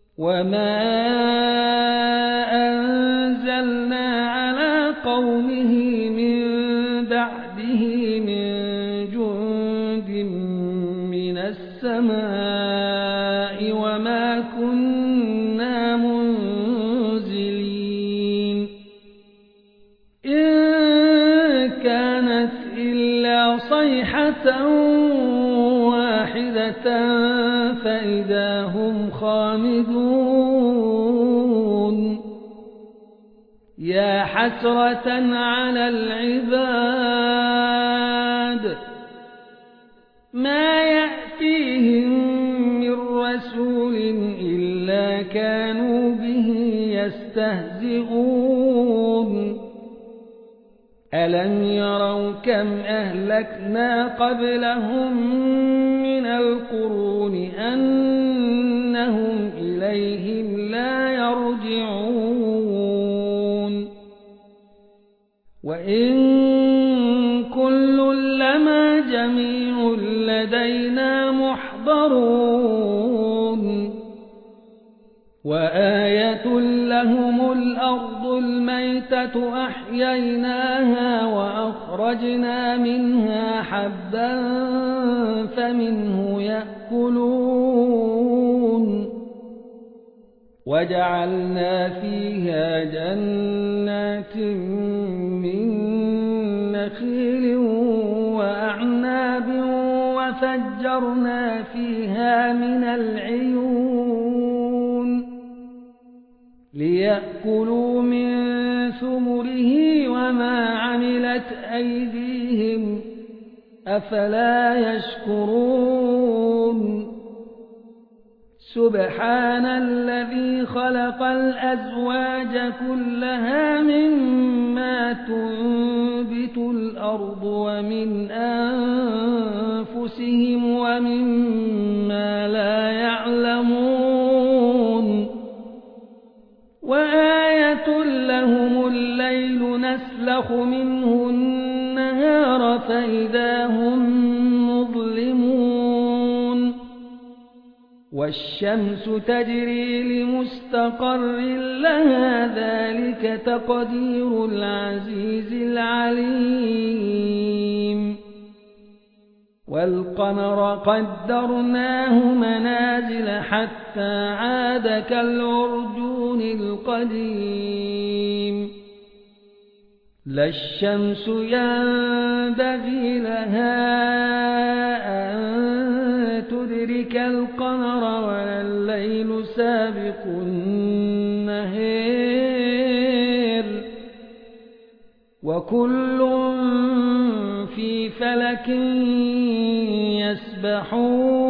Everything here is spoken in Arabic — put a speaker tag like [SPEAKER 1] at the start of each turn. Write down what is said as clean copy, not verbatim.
[SPEAKER 1] وما أنزلنا على قومه من بعده من جند من السماء وما كنا منزلين إن كانت إلا صيحة واحدة فإذا هم خامدون يا حسرة على العباد ما يأتيهم من رسول إلا كانوا به يستهزئون ألم يروا كم أهلكنا قبلهم من القرون أنهم إليهم لا يرجعون وإن كل لما جميع لدينا محضرون وآية لهم الأرض الميتة أحييناها وأخرجنا منها حبا فمنه يأكلون وجعلنا فيها جنات من نخيل وأعناب وفجرنا فيها من العيون ليأكلوا من ثمره وما عملت أيديهم أفلا يشكرون سبحان الذي خلق الأزواج كلها مما تنبت الأرض ومن أنفسهم ومما لا يعلمون وآية لهم الليل نسلخ منه النهار فإذا هم مظلمون والشمس تجري لمستقر لها ذلك تقدير العزيز العليم والقمر قدرناه منازل حتى عاد كالعرجون القديم لا الشمس ينبغي لها أن تدرك القمر ولا الليل سابق النهار وكل في فلك يسبحون